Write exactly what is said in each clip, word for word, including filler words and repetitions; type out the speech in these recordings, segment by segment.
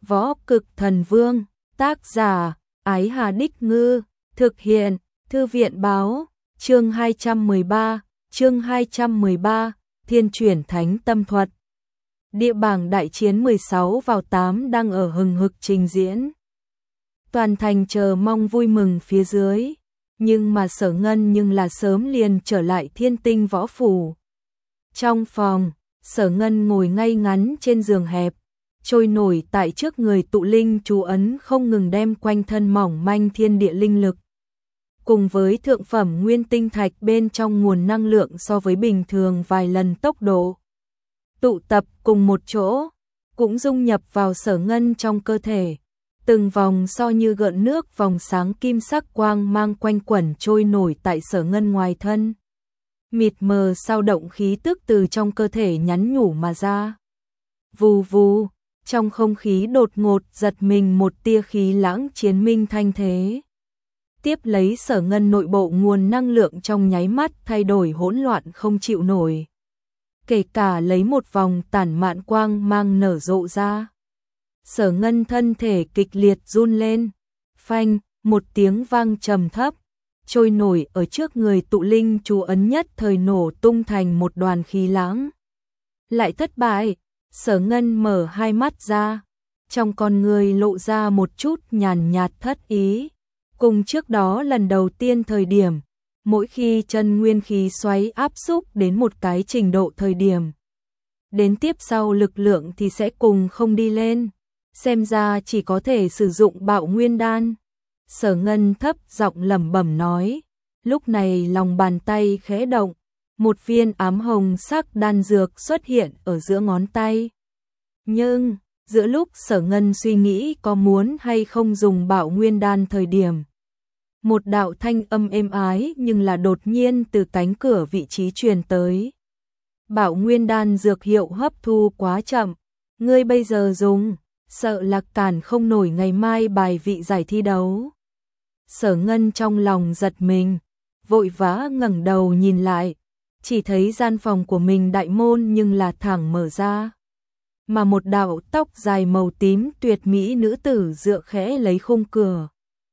Võ Cực Thần Vương, tác giả, Ái Hà Đích Ngư, thực hiện, Thư viện báo, chương hai trăm mười ba, chương hai trăm mười ba, Thiên chuyển Thánh Tâm Thuật. Địa bảng đại chiến mười sáu vào tám đang ở hừng hực trình diễn. Toàn thành chờ mong vui mừng phía dưới, nhưng mà Sở Ngân nhưng là sớm liền trở lại Thiên Tinh Võ Phủ. Trong phòng, Sở Ngân ngồi ngay ngắn trên giường hẹp, trôi nổi tại trước người tụ linh chú ấn không ngừng đem quanh thân mỏng manh thiên địa linh lực. Cùng với thượng phẩm nguyên tinh thạch bên trong nguồn năng lượng so với bình thường vài lần tốc độ. Tụ tập cùng một chỗ, cũng dung nhập vào Sở Ngân trong cơ thể. Từng vòng so như gợn nước vòng sáng kim sắc quang mang quanh quẩn trôi nổi tại Sở Ngân ngoài thân. Mịt mờ sao động khí tức từ trong cơ thể nhắn nhủ mà ra. Vù vù, trong không khí đột ngột giật mình một tia khí lãng chiến minh thanh thế. Tiếp lấy Sở Ngân nội bộ nguồn năng lượng trong nháy mắt thay đổi hỗn loạn không chịu nổi. Kể cả lấy một vòng tản mạn quang mang nở rộ ra. Sở Ngân thân thể kịch liệt run lên, phanh, một tiếng vang trầm thấp, trôi nổi ở trước người tụ linh chú ấn nhất thời nổ tung thành một đoàn khí lãng. Lại thất bại, Sở Ngân mở hai mắt ra, trong con người lộ ra một chút nhàn nhạt thất ý. Cùng trước đó lần đầu tiên thời điểm, mỗi khi chân nguyên khí xoáy áp xúc đến một cái trình độ thời điểm, đến tiếp sau lực lượng thì sẽ cùng không đi lên, xem ra chỉ có thể sử dụng Bạo Nguyên Đan. Sở Ngân thấp giọng lẩm bẩm nói, lúc này lòng bàn tay khẽ động, một viên ám hồng sắc đan dược xuất hiện ở giữa ngón tay. Nhưng, giữa lúc Sở Ngân suy nghĩ có muốn hay không dùng Bạo Nguyên Đan thời điểm, một đạo thanh âm êm ái nhưng là đột nhiên từ cánh cửa vị trí truyền tới. Bạo Nguyên Đan dược hiệu hấp thu quá chậm, ngươi bây giờ dùng, sợ là cản không nổi ngày mai bài vị giải thi đấu. Sở Ngân trong lòng giật mình, vội vã ngẩng đầu nhìn lại, chỉ thấy gian phòng của mình đại môn nhưng là thẳng mở ra. Mà một đạo tóc dài màu tím tuyệt mỹ nữ tử dựa khẽ lấy khung cửa.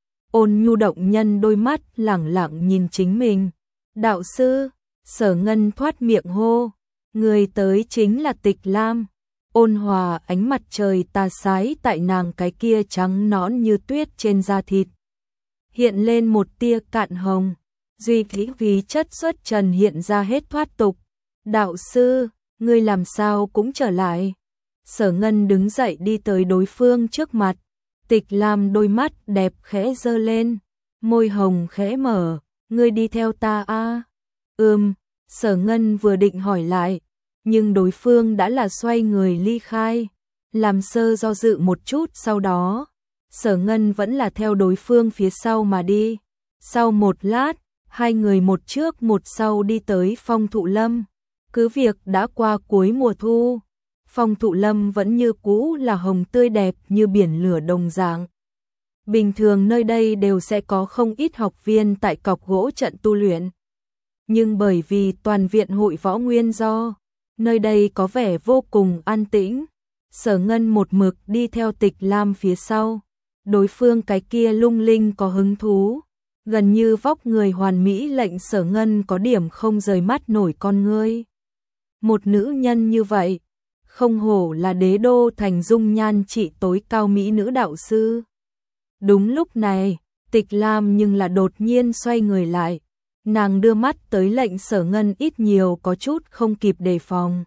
Ôn nhu động nhân đôi mắt lẳng lặng nhìn chính mình. Đạo sư, Sở Ngân thoát miệng hô, người tới chính là Tịch Lam. Ôn hòa ánh mặt trời tà sái tại nàng cái kia trắng nõn như tuyết trên da thịt. Hiện lên một tia cạn hồng, duy khí vì chất xuất trần hiện ra hết thoát tục. Đạo sư, ngươi làm sao cũng trở lại. Sở Ngân đứng dậy đi tới đối phương trước mặt. Tịch Lam đôi mắt đẹp khẽ giơ lên, môi hồng khẽ mở, ngươi đi theo ta a? À? Ừm, Sở Ngân vừa định hỏi lại, nhưng đối phương đã là xoay người ly khai, làm sơ do dự một chút sau đó, Sở Ngân vẫn là theo đối phương phía sau mà đi. Sau một lát, hai người một trước một sau đi tới Phong Thụ Lâm. Cứ việc đã qua cuối mùa thu, Phong Thụ Lâm vẫn như cũ là hồng tươi đẹp như biển lửa đồng dạng. Bình thường nơi đây đều sẽ có không ít học viên tại cọc gỗ trận tu luyện. Nhưng bởi vì toàn viện hội võ nguyên do, nơi đây có vẻ vô cùng an tĩnh. Sở Ngân một mực đi theo Tịch Lam phía sau. Đối phương cái kia lung linh có hứng thú, gần như vóc người hoàn mỹ lệnh Sở Ngân có điểm không rời mắt nổi con ngươi. Một nữ nhân như vậy, không hổ là đế đô thành dung nhan trị tối cao mỹ nữ đạo sư. Đúng lúc này, Tịch Lam nhưng là đột nhiên xoay người lại, nàng đưa mắt tới lệnh Sở Ngân ít nhiều có chút không kịp đề phòng.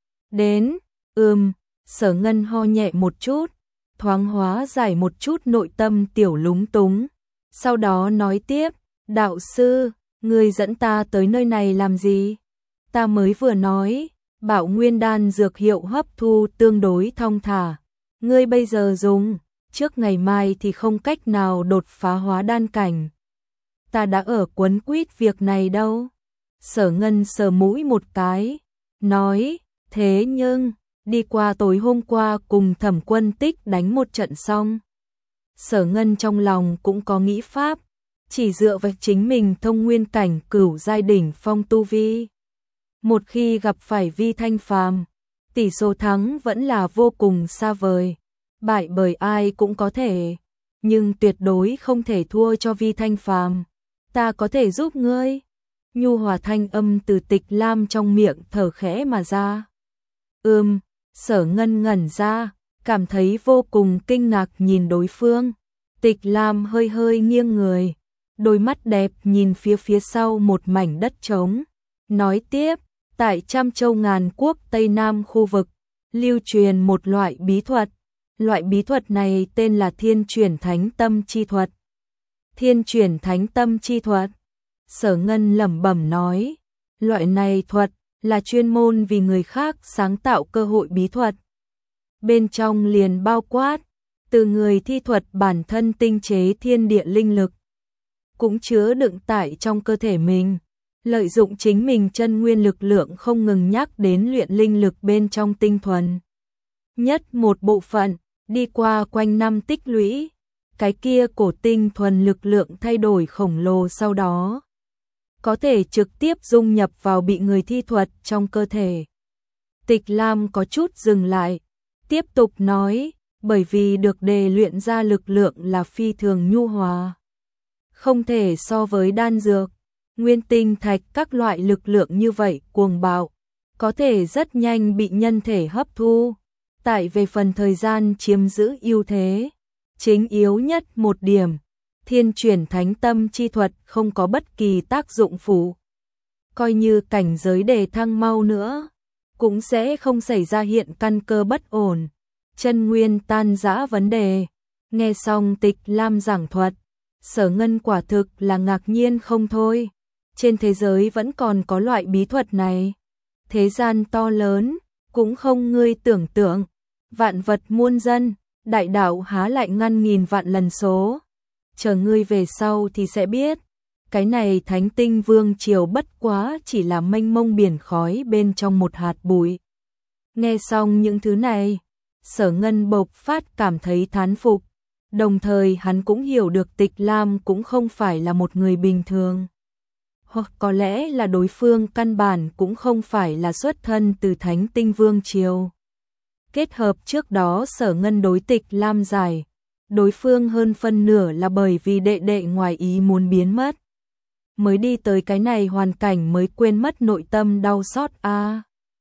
Đến, ừm, Sở Ngân ho nhẹ một chút, thoáng hóa giải một chút nội tâm tiểu lúng túng. Sau đó nói tiếp, đạo sư, người dẫn ta tới nơi này làm gì? Ta mới vừa nói, Bạo Nguyên Đan dược hiệu hấp thu tương đối thong thả. Ngươi bây giờ dùng, trước ngày mai thì không cách nào đột phá hóa đan cảnh. Ta đã ở quấn quýt việc này đâu. Sở Ngân sờ mũi một cái, nói, thế nhưng, đi qua tối hôm qua cùng Thẩm Quân Tích đánh một trận xong. Sở Ngân trong lòng cũng có nghĩ pháp, chỉ dựa vào chính mình thông nguyên cảnh cửu giai đỉnh phong tu vi. Một khi gặp phải Vi Thanh Phàm, tỷ số thắng vẫn là vô cùng xa vời. bại bởi ai cũng có thể, nhưng tuyệt đối không thể thua cho Vi Thanh Phàm. Ta có thể giúp ngươi. Nhu hòa thanh âm từ Tịch Lam trong miệng thở khẽ mà ra. Ừm, Sở Ngân ngẩn ra, cảm thấy vô cùng kinh ngạc nhìn đối phương. Tịch Lam hơi hơi nghiêng người, đôi mắt đẹp nhìn phía phía sau một mảnh đất trống. Nói tiếp, tại trăm châu ngàn quốc Tây Nam khu vực, lưu truyền một loại bí thuật. Loại bí thuật này tên là Thiên Chuyển Thánh Tâm Chi Thuật. Thiên Chuyển Thánh Tâm Chi Thuật. Sở Ngân lẩm bẩm nói, loại này thuật là chuyên môn vì người khác sáng tạo cơ hội bí thuật. Bên trong liền bao quát, từ người thi thuật bản thân tinh chế thiên địa linh lực, cũng chứa đựng tại trong cơ thể mình, lợi dụng chính mình chân nguyên lực lượng không ngừng nhắc đến luyện linh lực bên trong tinh thuần. Nhất một bộ phận, đi qua quanh năm tích lũy, cái kia cổ tinh thuần lực lượng thay đổi khổng lồ sau đó. Có thể trực tiếp dung nhập vào bị người thi thuật trong cơ thể. Tịch Lam có chút dừng lại, tiếp tục nói, bởi vì được đề luyện ra lực lượng là phi thường nhu hòa. Không thể so với đan dược, nguyên tinh thạch các loại lực lượng như vậy cuồng bạo, có thể rất nhanh bị nhân thể hấp thu. Tại về phần thời gian chiếm giữ ưu thế, chính yếu nhất một điểm, Thiên Chuyển Thánh Tâm Chi Thuật không có bất kỳ tác dụng phụ. Coi như cảnh giới đề thăng mau nữa, cũng sẽ không xảy ra hiện căn cơ bất ổn, chân nguyên tan rã vấn đề. Nghe xong Tịch Lam giảng thuật, Sở Ngân quả thực là ngạc nhiên không thôi. Trên thế giới vẫn còn có loại bí thuật này. Thế gian to lớn, cũng không ngươi tưởng tượng. Vạn vật muôn dân, đại đạo há lại ngăn nghìn vạn lần số. Chờ ngươi về sau thì sẽ biết, cái này Thánh Tinh Vương triều bất quá chỉ là mênh mông biển khói bên trong một hạt bụi. Nghe xong những thứ này, Sở Ngân bộc phát cảm thấy thán phục, đồng thời hắn cũng hiểu được Tịch Lam cũng không phải là một người bình thường. Hoặc có lẽ là đối phương căn bản cũng không phải là xuất thân từ Thánh Tinh Vương triều. Kết hợp trước đó Sở Ngân đối Tịch Lam giải, đối phương hơn phân nửa là bởi vì đệ đệ ngoài ý muốn biến mất. Mới đi tới cái này hoàn cảnh mới quên mất nội tâm đau xót a. À,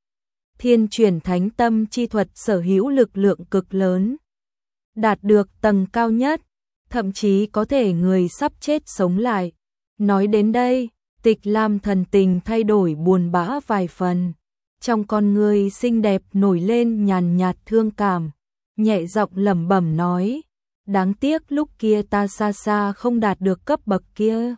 Thiên Chuyển Thánh Tâm Chi Thuật sở hữu lực lượng cực lớn, đạt được tầng cao nhất, thậm chí có thể người sắp chết sống lại. Nói đến đây, Tịch Lam thần tình thay đổi buồn bã vài phần, trong con người xinh đẹp nổi lên nhàn nhạt thương cảm, nhẹ giọng lẩm bẩm nói, đáng tiếc lúc kia ta xa xa không đạt được cấp bậc kia.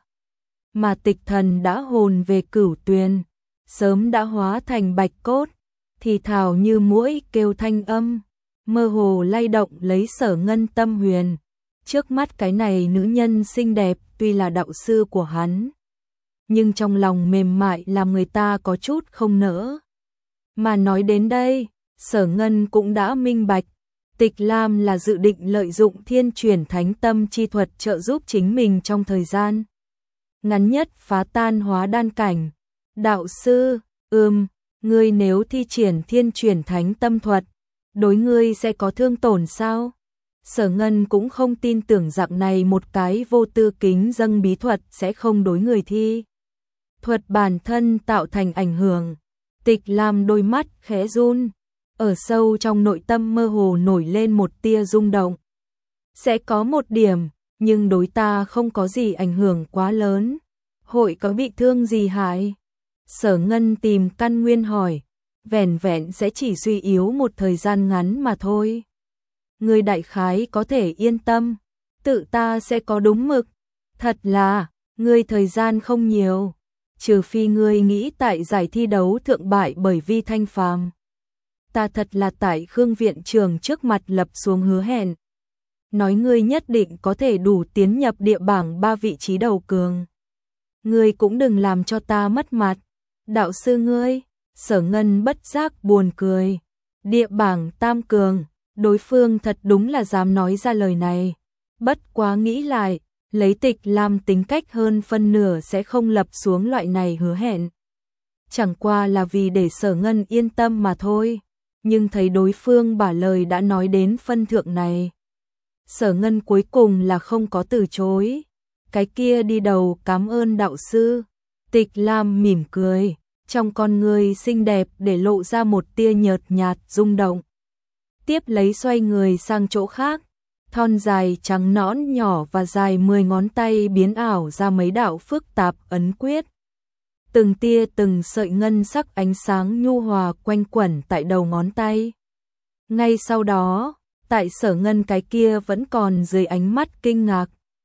Mà Tịch Thần đã hồn về Cửu Tuyền, sớm đã hóa thành bạch cốt, thì thào như muỗi kêu thanh âm, mơ hồ lay động lấy Sở Ngân tâm huyền. Trước mắt cái này nữ nhân xinh đẹp tuy là đạo sư của hắn, nhưng trong lòng mềm mại làm người ta có chút không nỡ. Mà nói đến đây, Sở Ngân cũng đã minh bạch, Tịch Lam là dự định lợi dụng Thiên Chuyển Thánh Tâm Chi Thuật trợ giúp chính mình trong thời gian ngắn nhất phá tan hóa đan cảnh. Đạo sư, ừm, ngươi nếu thi triển Thiên Chuyển Thánh Tâm Thuật, đối ngươi sẽ có thương tổn sao? Sở Ngân cũng không tin tưởng dạng này một cái vô tư kính dâng bí thuật sẽ không đối người thi thuật bản thân tạo thành ảnh hưởng. Tịch Lam đôi mắt khẽ run, ở sâu trong nội tâm mơ hồ nổi lên một tia rung động. Sẽ có một điểm, nhưng đối ta không có gì ảnh hưởng quá lớn. Hội có bị thương gì hại? Sở Ngân tìm căn nguyên hỏi, vẻn vẹn sẽ chỉ suy yếu một thời gian ngắn mà thôi. Người đại khái có thể yên tâm, tự ta sẽ có đúng mực. Thật là, ngươi thời gian không nhiều, trừ phi ngươi nghĩ tại giải thi đấu thượng bại bởi Vi Thanh Phàm. Ta thật là tại Khương viện trường trước mặt lập xuống hứa hẹn, nói ngươi nhất định có thể đủ tiến nhập địa bảng ba vị trí đầu cường. Ngươi cũng đừng làm cho ta mất mặt. Đạo sư ngươi, Sở Ngân bất giác buồn cười. Địa bảng tam cường, đối phương thật đúng là dám nói ra lời này. Bất quá nghĩ lại, lấy Tịch Lam tính cách hơn phân nửa sẽ không lập xuống loại này hứa hẹn. Chẳng qua là vì để Sở Ngân yên tâm mà thôi. nhưng thấy đối phương bả lời đã nói đến phân thượng này. Sở Ngân cuối cùng là không có từ chối. Cái kia đi đầu cảm ơn đạo sư. Tịch Lam mỉm cười, trong con người xinh đẹp để lộ ra một tia nhợt nhạt rung động. Tiếp lấy xoay người sang chỗ khác, thon dài trắng nõn nhỏ và dài mười ngón tay biến ảo ra mấy đạo phức tạp ấn quyết. Từng tia từng sợi ngân sắc ánh sáng nhu hòa quanh quẩn tại đầu ngón tay. Ngay sau đó, tại Sở Ngân cái kia vẫn còn dưới ánh mắt kinh ngạc.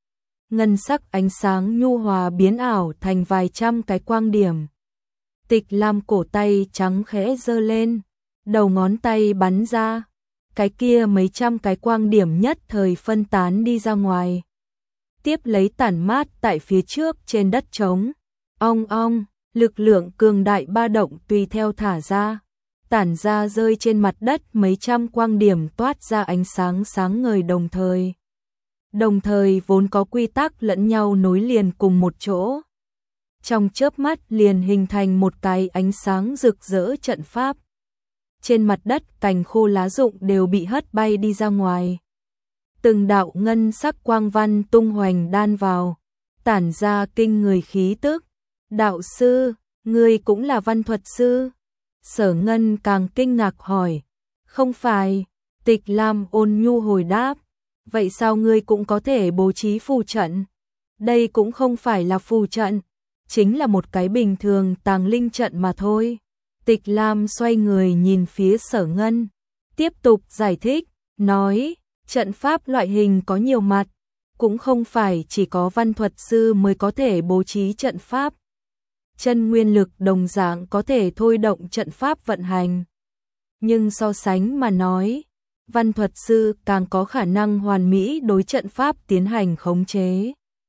Ngân sắc ánh sáng nhu hòa biến ảo thành vài trăm cái quang điểm. Tịch Lam cổ tay trắng khẽ giơ lên, đầu ngón tay bắn ra, cái kia mấy trăm cái quang điểm nhất thời phân tán đi ra ngoài. Tiếp lấy tản mát tại phía trước trên đất trống. Ong ong, lực lượng cường đại ba động tùy theo thả ra, tản ra rơi trên mặt đất mấy trăm quang điểm toát ra ánh sáng sáng ngời đồng thời. Đồng thời vốn có quy tắc lẫn nhau nối liền cùng một chỗ. Trong chớp mắt liền hình thành một cái ánh sáng rực rỡ trận pháp. Trên mặt đất cành khô lá rụng đều bị hất bay đi ra ngoài. Từng đạo ngân sắc quang văn tung hoành đan vào, tản ra kinh người khí tức. Đạo sư, ngươi cũng là văn thuật sư? Sở Ngân càng kinh ngạc hỏi. Không phải, Tịch Lam ôn nhu hồi đáp. Vậy sao ngươi cũng có thể bố trí phù trận? Đây cũng không phải là phù trận, chính là một cái bình thường tàng linh trận mà thôi. Tịch Lam xoay người nhìn phía Sở Ngân, tiếp tục giải thích, nói, trận pháp loại hình có nhiều mặt, cũng không phải chỉ có văn thuật sư mới có thể bố trí trận pháp. Chân nguyên lực đồng dạng có thể thôi động trận pháp vận hành. Nhưng so sánh mà nói, văn thuật sư càng có khả năng hoàn mỹ đối trận pháp tiến hành khống chế.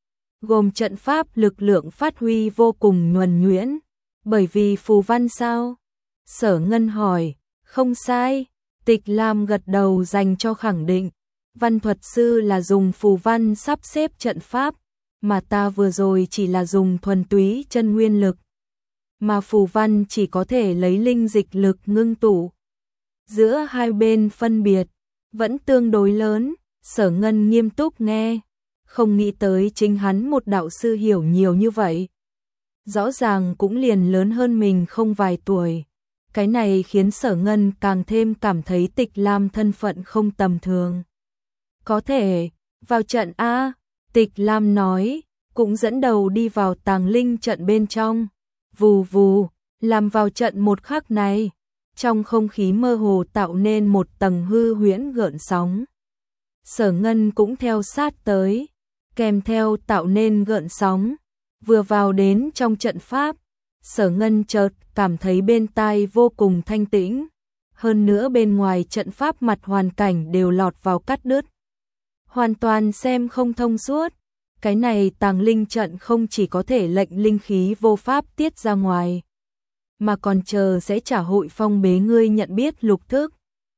Gồm trận pháp lực lượng phát huy vô cùng nhuần nhuyễn. Bởi vì phù văn sao? Sở Ngân hỏi. Không sai. Tịch Lam gật đầu dành cho khẳng định. Văn thuật sư là dùng phù văn sắp xếp trận pháp, mà ta vừa rồi chỉ là dùng thuần túy chân nguyên lực. Mà phù văn chỉ có thể lấy linh dịch lực ngưng tụ. Giữa hai bên phân biệt vẫn tương đối lớn. Sở Ngân nghiêm túc nghe, không nghĩ tới chính hắn một đạo sư hiểu nhiều như vậy. Rõ ràng cũng liền lớn hơn mình không vài tuổi. Cái này khiến Sở Ngân càng thêm cảm thấy Tịch Lam thân phận không tầm thường. Có thể, vào trận A, Tịch Lam nói, cũng dẫn đầu đi vào tàng linh trận bên trong. Vù vù, làm vào trận một khắc này, trong không khí mơ hồ tạo nên một tầng hư huyễn gợn sóng. Sở Ngân cũng theo sát tới, kèm theo tạo nên gợn sóng. Vừa vào đến trong trận pháp, Sở Ngân chợt cảm thấy bên tai vô cùng thanh tĩnh. Hơn nữa bên ngoài trận pháp mặt hoàn cảnh đều lọt vào cắt đứt. Hoàn toàn xem không thông suốt. Cái này tàng linh trận không chỉ có thể lệnh linh khí vô pháp tiết ra ngoài, mà còn chờ sẽ trả hội phong bế ngươi nhận biết lục thức.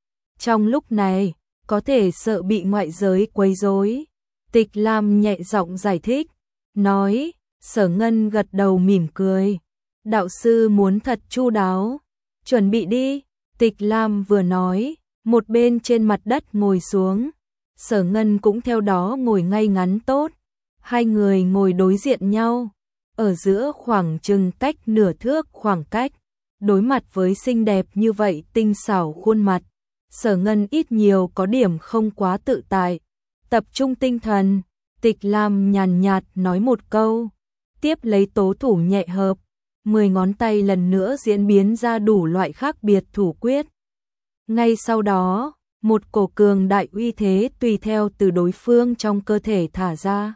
Trong lúc này, có thể sợ bị ngoại giới quấy rối. Tịch Lam nhẹ giọng giải thích, nói. Sở Ngân gật đầu mỉm cười. Đạo sư muốn thật chu đáo. Chuẩn bị đi. Tịch Lam vừa nói, một bên trên mặt đất ngồi xuống. Sở Ngân cũng theo đó ngồi ngay ngắn tốt. Hai người ngồi đối diện nhau, ở giữa khoảng chừng cách nửa thước khoảng cách. Đối mặt với xinh đẹp như vậy tinh xảo khuôn mặt, Sở Ngân ít nhiều có điểm không quá tự tại. Tập trung tinh thần, Tịch Lam nhàn nhạt nói một câu, tiếp lấy tố thủ nhẹ hợp, mười ngón tay lần nữa diễn biến ra đủ loại khác biệt thủ quyết. Ngay sau đó, một cổ cường đại uy thế tùy theo từ đối phương trong cơ thể thả ra.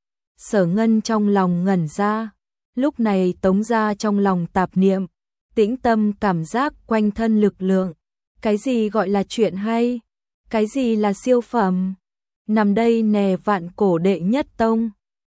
Sở Ngân trong lòng ngẩn ra, lúc này tống ra trong lòng tạp niệm, tĩnh tâm cảm giác quanh thân lực lượng. Cái gì gọi là chuyện hay? Cái gì là siêu phẩm? Nằm đây nè vạn cổ đệ nhất tông.